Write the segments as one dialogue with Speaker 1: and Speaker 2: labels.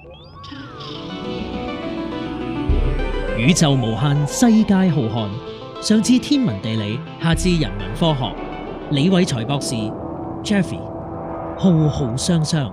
Speaker 1: 宇宙無限，世界浩瀚。上至天文地理，下至人文科學，李偉才博士 Jeffrey 浩浩湯湯。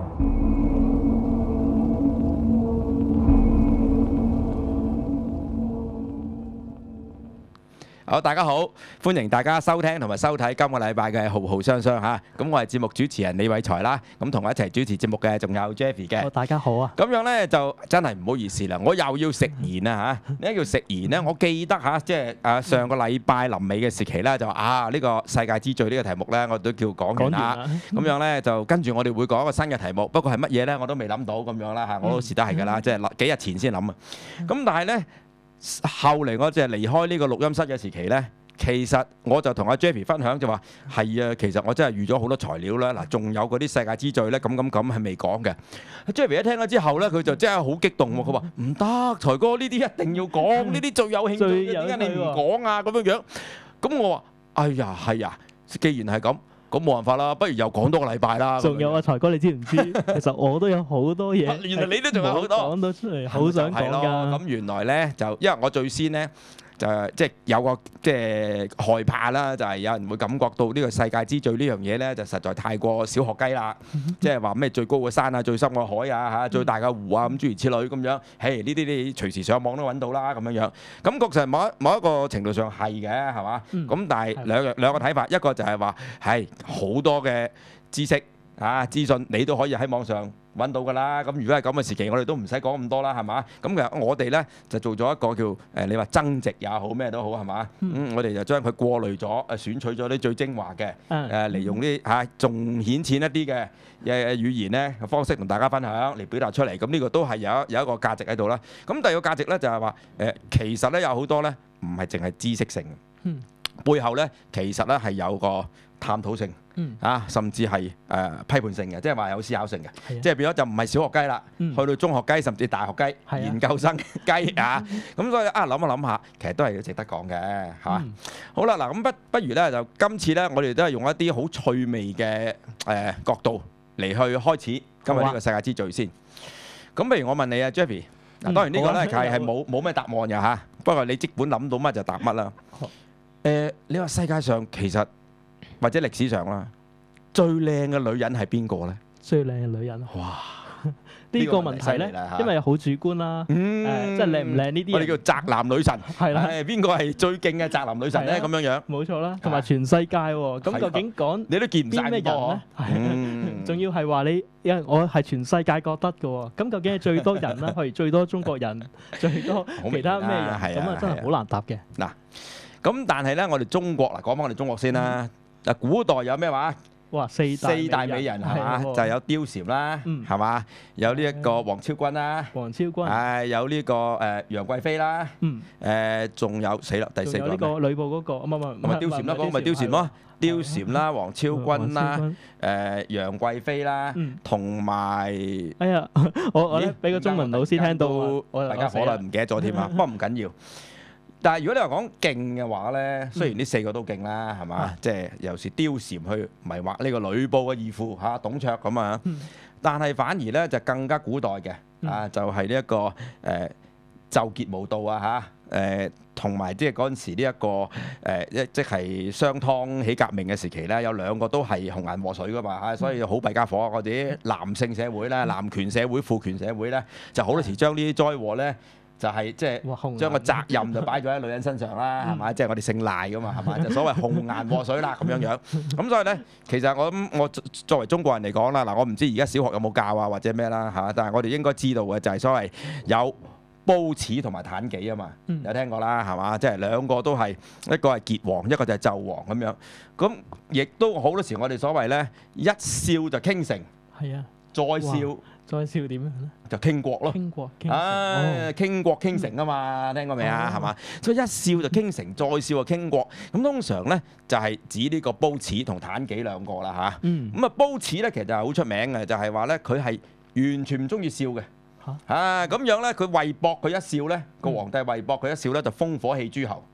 Speaker 2: 好，大家好，歡迎大家收聽同埋收睇今個禮拜嘅《浩浩湯湯》嚇。咁我係節目主持人李偉才啦。咁同我一齊主持節目嘅仲有 Jeffrey 嘅。
Speaker 3: 大家好啊！
Speaker 2: 咁樣咧就真係唔好意思啦，我又要食言啦嚇。咩叫食言咧？我記得嚇，即係上個禮拜臨尾嘅時期咧，就話呢個世界之最呢個題目咧，我都叫講完啦。咁樣咧就跟住我哋會講一個新嘅題目，不過係乜嘢咧我都未諗到咁樣啦嚇。我好似都係㗎啦，即係幾日前先諗啊。咁但係咧。後嚟我就係離開呢個錄音室嘅時期呢，其實我就同阿 Jeffrey 分享就話係啊，其實我真係預咗好多材料啦。嗱，仲有嗰啲世界之最呢，咁係未講嘅。Jeffrey 一聽咗之後呢，佢就真係好激動喎。佢話唔得，才哥呢啲一定要講，呢啲最有興趣嘅，點解你唔講啊？咁樣樣。咁我話：哎呀，係啊，既然係咁。咁冇辦法啦，不如又講多個禮拜啦。
Speaker 3: 仲有啊，財哥，你知唔知？其實我都有好多嘢，
Speaker 2: 原來你都仲有好多
Speaker 3: 講到出嚟，好想講㗎。
Speaker 2: 咁原來咧就因為我最先咧就即係有個即係害怕啦，就係有人會感覺到呢個世界之最呢樣嘢咧，就實在太過小學雞啦。即係話咩最高嘅山啊、最深嘅海啊、嚇最大嘅湖啊咁諸如此類咁樣。嘿，呢啲你隨時上網都揾到啦咁樣樣。咁確實某一個程度上係嘅，係嘛？咁但係兩個睇法，一個就係話係好多嘅知識啊資訊，你都可以喺網上揾到㗎啦。咁如果係咁嘅時期，我哋都唔使講咁多啦，係嘛？咁其實我哋咧就做咗一個叫你話增值也好咩都好，係嘛？我哋就將佢過濾咗，選取咗啲最精華嘅嚟用啲仲顯淺一啲嘅語言咧方式同大家分享嚟表達出嚟。咁呢個都係有一個價值喺度啦。咁第二個價值咧就係話其實咧有好多咧唔係淨係知識性嘅，背後咧其實咧係有個探討性。甚至係批判性嘅，即係話有思考性嘅，即係變咗就唔係小學雞啦，去到中學雞甚至大學雞、研究生雞啊，咁所以諗一諗下，其實都係值得講嘅，係嘛？好啦，嗱咁不如咧就今次咧，我哋都係用一啲好趣味嘅角度嚟去開始今日呢個世界之最先。咁譬如我問你啊 Jeffrey， 嗱當然呢個咧係冇咩答案嘅嚇，不過你即管諗到乜就答乜啦。你話世界上其實或者歷史上啦，最靚嘅女人係邊個咧？
Speaker 3: 最靚嘅女人，
Speaker 2: 哇！
Speaker 3: 呢個問題咧，因為好主觀啦，即係靚唔靚呢啲，
Speaker 2: 我哋叫宅男女神，
Speaker 3: 係啦，
Speaker 2: 邊個係最勁嘅宅男女神咧？咁樣樣，
Speaker 3: 冇錯啦，同埋全世界喎，咁究竟講
Speaker 2: 你都見唔晒
Speaker 3: 咩人咧？仲要係話你，因為我係全世界覺得嘅喎，咁究竟係最多人啦，譬如最多中國人，最多其他咩人？咁啊真係好難答嘅。
Speaker 2: 嗱，咁但係咧，我哋中國講翻我哋中國先啦。嗱，古代有咩話？
Speaker 3: 哇，四大美人
Speaker 2: 係嘛？就有貂蟬啦，係嘛？有呢一個王昭君啦，有呢個楊貴妃啦，仲有死啦，第四個呢
Speaker 3: 個呂布嗰個，唔係
Speaker 2: 貂蟬啦，嗰個咪貂蟬咯，貂蟬啦，王昭君啦，楊貴妃啦，同埋
Speaker 3: 哎呀，我咧俾個中文老師聽到，
Speaker 2: 大家可能唔記得咗添啊，不過唔緊要。但係如果你話講勁嘅話咧，雖然呢四個都勁啦，係嘛？即係又是貂蟬去迷惑呢個呂布嘅義父嚇董卓咁啊，但係反而咧就更加古代嘅就係呢一個紂結無道啊嚇，同埋即係嗰陣時呢一個即係商湯起革命嘅時期咧，有兩個都係紅顏禍水噶嘛嚇，所以好弊家伙嗰啲男性社會咧、男權社會、父權社會咧，就好多時將呢啲災禍咧。就係即係將個責任就擺咗喺女人身上啦，係嘛？即係我哋姓賴噶嘛，係嘛？就所謂紅顏禍水啦咁樣樣。咁所以咧，其實我作為中國人嚟講啦，嗱，我唔知而家小學有冇教啊或者咩啦嚇，但係我哋應該知道嘅就係所謂有褒姒同埋妲己啊嘛，有聽過啦係嘛？即係兩個都係一個係桀王，一個就係紂王咁樣。咁亦都好多時我哋所謂咧一笑就傾城，
Speaker 3: 係啊，
Speaker 2: 再笑
Speaker 3: 點樣咧？
Speaker 2: 就傾國咯，傾國傾城啊嘛，聽過未啊？係嘛？所以一笑就傾城，再笑就傾國。咁通常咧就係指呢個褒姒同妲己兩個啦嚇。咁啊褒姒咧其實就係好出名嘅，就係話咧佢係完全唔中意笑嘅。咁樣咧佢為博佢一笑咧，個皇帝為博佢一笑咧就烽火戲諸侯。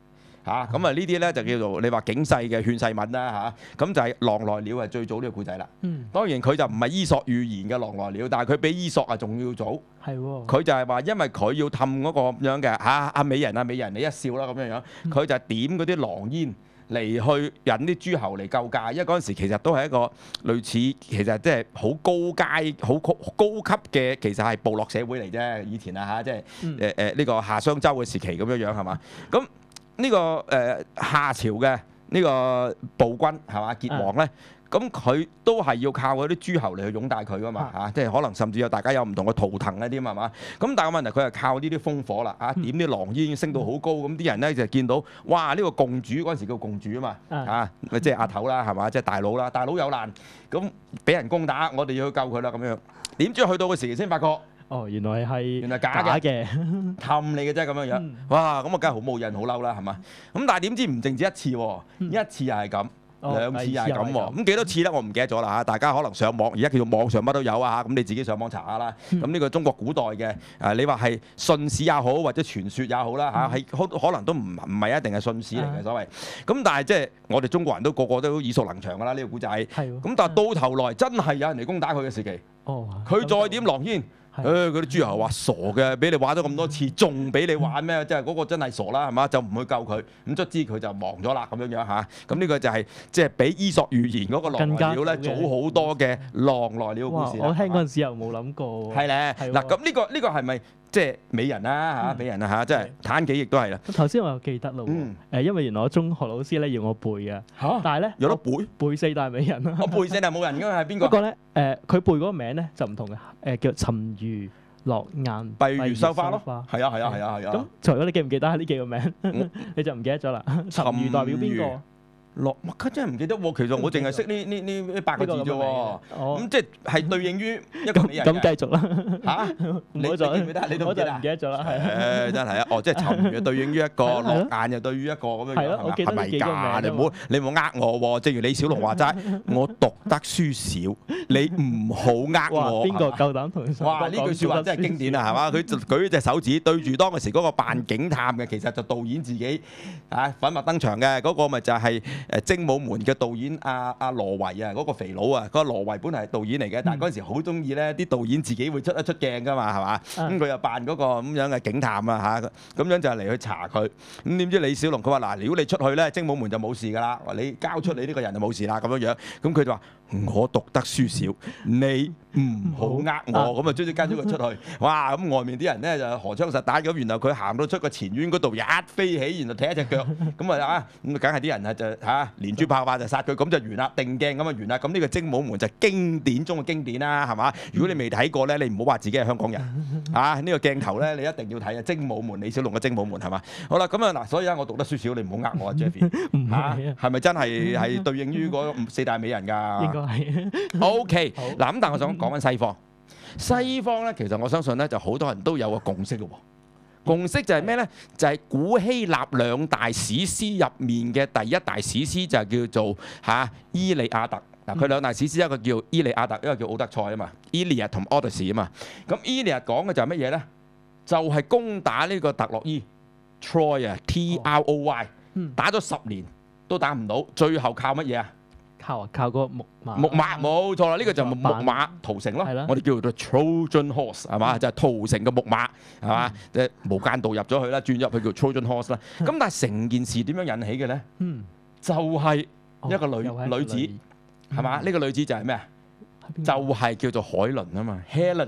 Speaker 2: 嚇，咁啊呢啲咧就叫做你話警世嘅勸世文啦嚇，咁就係狼來了係最早呢個故仔啦。當然佢就唔係伊索寓言嘅狼來了，但係佢比伊索啊仲要早。
Speaker 3: 係喎。
Speaker 2: 佢就係話因為佢要氹嗰個咁樣嘅阿美人你一笑啦咁樣樣，佢就點嗰啲狼煙嚟去引啲諸侯嚟救駕，因為嗰陣時其實都係一個類似其實即係好高階、好高級嘅，其實係部落社會嚟啫。以前啊嚇，即係呢個夏商周嘅時期咁樣樣係嘛？咁呢個夏朝嘅呢個暴君係嘛桀王咧？咁佢都係要靠嗰啲諸侯嚟去擁戴佢噶嘛嚇，即係可能甚至有大家有唔同嘅圖騰一啲係嘛。咁但係個問題佢係靠呢啲烽火啦嚇，點啲狼煙升到好高，咁啲人咧就見到哇呢個共主嗰陣時叫共主啊嘛嚇，即係阿頭啦係嘛，即係大佬啦，大佬有難咁俾人攻打，我哋要去救佢啦咁樣。點知去到嘅時期先發覺，
Speaker 3: 原來假嘅，
Speaker 2: 氹你嘅啫咁樣樣。哇咁啊梗係好冇癮好嬲啦係嘛。咁但係點知唔淨止一次喎，一次又係咁。兩次又係咁喎，咁幾多次咧？我唔記得咗啦嚇。大家可能上網，而家叫做網上乜都有啊嚇。咁你自己上網查下啦。咁呢個中國古代嘅你話係信史也好，或者傳說也好啦嚇，係可能都唔係一定係信史嚟嘅所謂。咁但係即係我哋中國人都個個都耳熟能詳㗎啦呢個古仔。咁但係到頭來真係有人嚟攻打佢嘅時期，佢再點狼煙？嗰啲諸侯話傻嘅，俾你玩咗咁多次，仲俾你玩咩？即係嗰個真係傻啦，係嘛？就唔去救佢，咁卒之佢就亡咗啦，咁樣樣嚇。咁呢個就係即係比伊索寓言嗰個狼來了咧早好多嘅狼來了故事。
Speaker 3: 我聽嗰陣時又冇諗過。
Speaker 2: 係咧，嗱咁呢個係咪即係美人啦嚇？美人啦嚇，即係妲己亦都係啦。
Speaker 3: 頭先我又記得咯喎，因為原來我中學老師咧要我背嘅，但係咧
Speaker 2: 有得背
Speaker 3: 四大美人啦。
Speaker 2: 我背四大冇人㗎係邊個？
Speaker 3: 不過咧佢背嗰個名咧就唔同嘅，叫沉魚落雁、
Speaker 2: 閉月羞花咯。係啊。
Speaker 3: 咁除咗你記唔記得呢幾個名，你就唔記得咗啦。沉魚代表邊個？
Speaker 2: 落，我真係唔記得喎。其實我淨係識呢8個字啫喎。咁即係對應於一個美人嘅。
Speaker 3: 咁繼續啦。
Speaker 2: 嚇？你記唔記得？你都唔記得？
Speaker 3: 唔記得咗啦。
Speaker 2: 誒真係啊！即係沉魚對應於一個，落雁又對於一個咁樣樣。
Speaker 3: 係咯，我記得呢幾個名。
Speaker 2: 你唔好呃我喎。正如李小龍話齋，我讀得書少，你唔好呃我。
Speaker 3: 邊個夠膽同你講？
Speaker 2: 哇！呢句説話真係經典啊，係嘛？佢舉隻手指對住當時嗰個扮警探嘅，其實就導演自己粉墨登場嘅嗰個咪就係。精武門嘅導演阿羅維啊，嗰個肥佬啊，嗰個羅維本來係導演嚟嘅，但係嗰陣時好中意咧，啲導演自己會出一出鏡噶嘛，係嘛？咁佢又扮嗰個咁樣嘅警探啊嚇，咁樣就係嚟去查佢。咁點知李小龍佢話嗱，如果你出去咧，精武門就冇事㗎啦，你交出你呢個人就冇事啦咁樣樣。咁佢就話：我讀得書少，你唔好呃我。咁啊，終於跟咗佢出去。哇！咁外面啲人咧就荷槍實彈咁，然後佢行到出個前院嗰度一飛起，然後踢一隻腳，咁啊咁梗係啲人啊就連珠炮就殺佢，咁就完啦，定鏡咁啊完啦。咁呢個精武門就經典中嘅經典啦，係嘛？如果你未睇過咧，你唔好話自己係香港人呢個鏡頭咧，你一定要睇啊！精武門，李小龍嘅精武門係嘛？好啦，咁啊嗱，所以我讀得書少，你唔好呃我啊 ，Jeffy 嚇，係咪真係對應於嗰四大美人㗎？
Speaker 3: 應該係。
Speaker 2: OK，嗱咁，但係我想講緊西方。西方咧，其實我相信咧，就好多人都有個共識咯。共識就係咩咧？就係古希臘兩大史詩入面嘅第一大史詩就係叫做伊利亞特。嗱，佢兩大史詩，一個叫伊利亞特，一個叫奧德賽啊嘛。Iliad 同 Odyssey 啊嘛。咁 Iliad 講嘅就係乜嘢咧？就係攻打呢個特洛伊 Troy 啊 ，Troy 打咗10年都打唔到，最後靠乜嘢啊？
Speaker 3: 靠個木馬。
Speaker 2: 木馬冇錯啦，呢個就木馬屠城咯。我哋叫做 Trojan Horse 係嘛，就係屠城嘅木馬係嘛，即係無間道入咗去啦，轉入去叫 Trojan Horse 啦。咁但係成件事點樣引起嘅咧？就係一個女子係嘛？呢個女子就係咩啊？就係叫做海倫啊嘛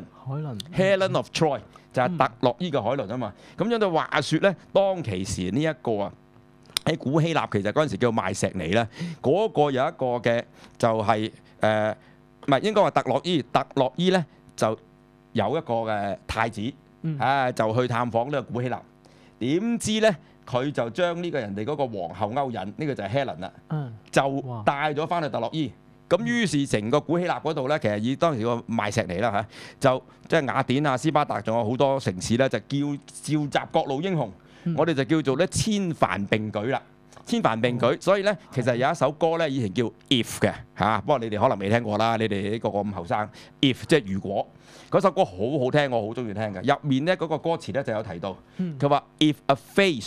Speaker 2: ，Helen of Troy 就係特洛伊嘅海倫啊嘛。咁樣就話説咧，當其時呢一個啊。喺古希臘其實嗰陣時叫邁錫尼啦，嗰個有一個嘅就係唔係應該話特洛伊，特洛伊咧就有一個嘅太子就去探訪呢個古希臘，點知咧佢就將呢個人哋嗰個皇后勾引，呢個就係 Helen 啦，就帶咗翻去特洛伊。咁於是成個古希臘嗰度咧，其實以當時個邁錫尼啦就即係雅典啊、斯巴達，仲有好多城市咧，就召集各路英雄。我哋就叫做咧千帆並舉啦，千帆並舉。所以咧，其實有一首歌咧，以前叫 If 嘅不過你哋可能未聽過啦，你哋個個咁後生。If 即係如果嗰首歌好好聽，我好中意聽嘅。入面咧嗰個歌詞咧就有提到，佢話 If a face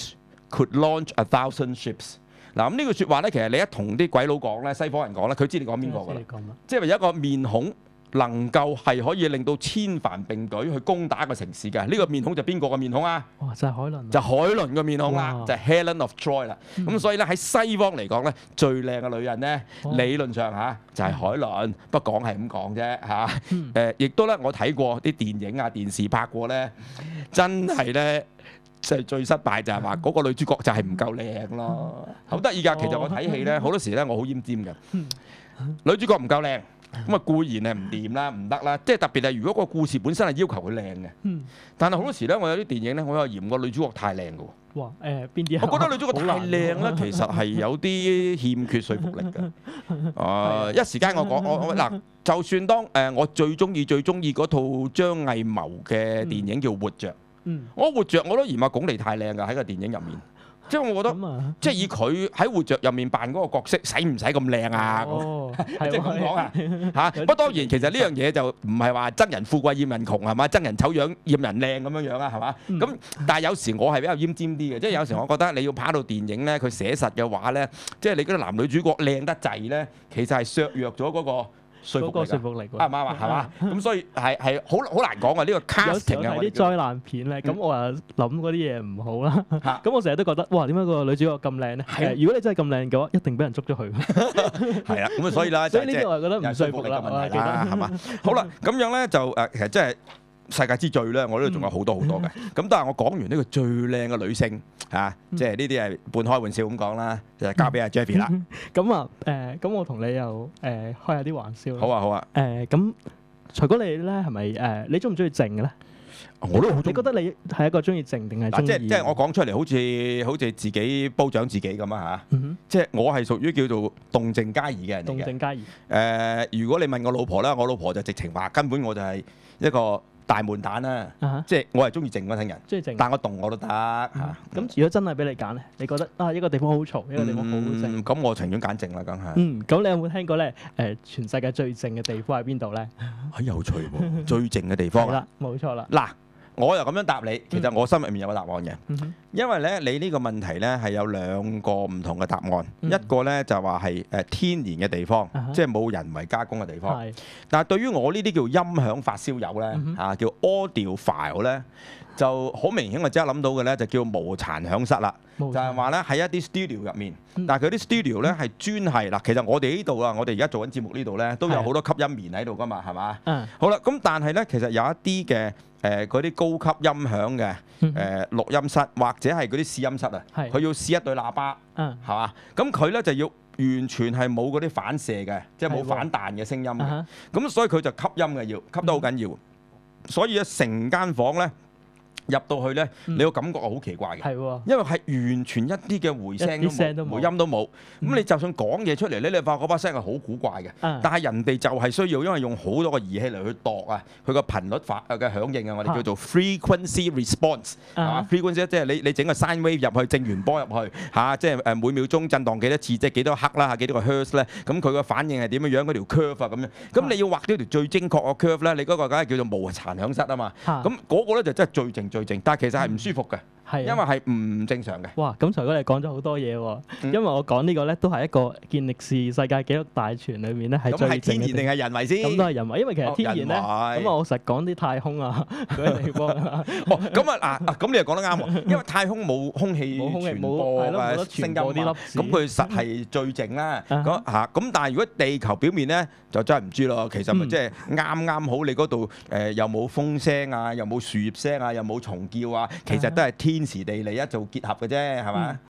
Speaker 2: could launch 1,000 ships。嗱咁呢句説話咧，其實你一同啲鬼佬講咧，西方人講咧，佢知你講邊個㗎啦。即係話有一個面孔能夠係可以令到千帆並舉去攻打一個城市嘅，呢個面孔就邊個嘅面孔啊？
Speaker 3: 哇！就係海倫，
Speaker 2: 就海倫嘅面孔啦，就係 Helen of Troy 啦。咁所以咧喺西方嚟講咧，最靚嘅女人咧，理論上嚇就係海倫，不過講係咁講啫嚇。亦都咧我睇過啲電影啊、電視拍過咧，真係咧。即係最失敗就係話嗰個女主角就係唔夠靚咯，好得意㗎。其實我睇戲咧好多時咧我好奄尖嘅，女主角唔夠靚，咁啊固然係唔掂啦，唔得啦。即係特別係如果個故事本身係要求佢靚嘅，但係好多時咧我有啲電影咧我又嫌個女主角太靚嘅喎。
Speaker 3: 哇！邊啲？
Speaker 2: 我覺得女主角太靚咧，其實係有啲欠缺說服力嘅。一時間我講我嗱，就算當我最中意嗰套張藝謀嘅電影叫《活着》。我活着我都嫌阿鞏俐太靚㗎喺個電影入面，即係我覺得，即係以佢喺活着入面扮嗰個角色，使唔使咁靚啊？即係咁講啊嚇！不過當然其實呢樣嘢就唔係話真人富貴厭人窮係嘛，真人醜樣厭人靚咁樣樣啊係嘛？咁但係有時我係比較奄尖啲嘅，即係有時我覺得你要拍到電影咧，佢寫實嘅話咧，即係你嗰啲男女主角靚得滯咧，其實係削弱咗嗰個說服力啱唔啱啊？係嘛？咁所以係好難講啊！呢個 casting 啊，
Speaker 3: 有啲災難片咧，咁我又諗嗰啲嘢唔好啦。咁我成日都覺得，哇！點解個女主角咁靚咧？如果你真係咁靚嘅話，一定俾人捉咗佢。
Speaker 2: 係啊，咁啊所以啦，
Speaker 3: 所以呢啲我係覺得唔說服力嘅問題啦，
Speaker 2: 係嘛？好啦，咁樣咧就其實即係。世界之最咧，我呢度仲有好多嘅。咁但係我講完呢個最靚嘅女性嚇，即係呢啲係半開玩笑咁講啦，就交俾阿 Jeffrey 啦。
Speaker 3: 咁啊咁我同你又開下啲玩笑。
Speaker 2: 好啊好啊。
Speaker 3: 咁除咗你咧，係咪你中唔中意靜嘅咧？
Speaker 2: 我都好。你
Speaker 3: 覺得你係一個中意靜定係中意？
Speaker 2: 即係我講出嚟好似自己褒獎自己咁啊嚇。即係我係屬於叫做動靜皆宜嘅人嚟嘅。
Speaker 3: 動靜皆宜。
Speaker 2: 如果你問我老婆咧，我老婆就直情話根本我就係一個大悶蛋啦，即係我係中意靜嗰種人，中意靜，但我動我都得嚇。
Speaker 3: 咁如果真係俾你揀咧，你覺得一個地方好嘈，一個地方好靜，
Speaker 2: 咁我情願揀靜啦，梗係。
Speaker 3: 咁你有冇聽過咧？全世界最靜嘅地方喺邊度咧？
Speaker 2: 有趣喎，最靜嘅地方。
Speaker 3: 係啦，冇錯啦。
Speaker 2: 嗱，我又咁樣答你，其實我心入面有個答案嘅，因為咧你呢個問題咧係有兩個唔同嘅答案，一個咧就話係天然嘅地方，即係冇人為加工嘅地方。但係對於我呢啲叫音響發燒友咧，叫 audiophile 咧，就好明顯我即刻諗到嘅咧就叫無殘響室啦，就係話咧喺一啲 studio 入面，但係佢啲 studio 咧係專係嗱，其實我哋呢度啊，我哋而家做緊節目呢度咧都有好多吸音棉喺度噶嘛，係嘛？好啦，咁但係咧其實有一啲嘅嗰啲高級音響嘅錄音室或者係嗰啲試音室啊，佢要試一對喇叭，係嘛？咁佢咧就要完全係冇嗰啲反射嘅，即係冇反彈嘅聲音嘅，咁所以佢就吸音嘅要吸得好緊要，所以咧成間房咧。入到去咧，你個感覺係好奇怪嘅，因為係完全一啲嘅回聲都冇，回音都冇。咁你就算講嘢出嚟咧，你發覺嗰把聲係好古怪嘅。但係人哋就係需要，因為用好多個儀器嚟去度啊，佢個頻率嘅響應啊，我哋叫做 frequency response 係嘛？frequency 即係你整個 sine wave 入去，正弦波入去嚇，即係每秒鐘震盪幾多次，即係幾多克啦，幾多個 hertz 咧？咁佢個反應係點樣樣？嗰條 curve 啊咁樣。咁你要畫到條最精確嘅 curve 咧，你嗰個梗係叫做無殘響室啊嘛。咁嗰個咧就真係最靜最靜，但係其實係唔舒服嘅。因為係唔正常嘅。
Speaker 3: 哇！咁財哥你講咗好多嘢喎，因為我講呢個咧都係一個健力士世界紀錄大全裏面咧係最靜嘅。咁係天然定係人為先？咁都係人為，因為其實天然咧，咁我實講啲太空啊嗰啲地方。
Speaker 2: 咁啊嗱，咁你又講得啱喎，因為太空冇空氣傳播嘅聲音啊，咁佢實係最靜啦。咁但係如果地球表面咧，就真係唔知咯。其實咪即係啱啱好，你嗰度又冇風聲啊，又冇樹葉聲啊，又冇蟲叫啊，其實都係天時地利一做結合嘅啫，係嘛？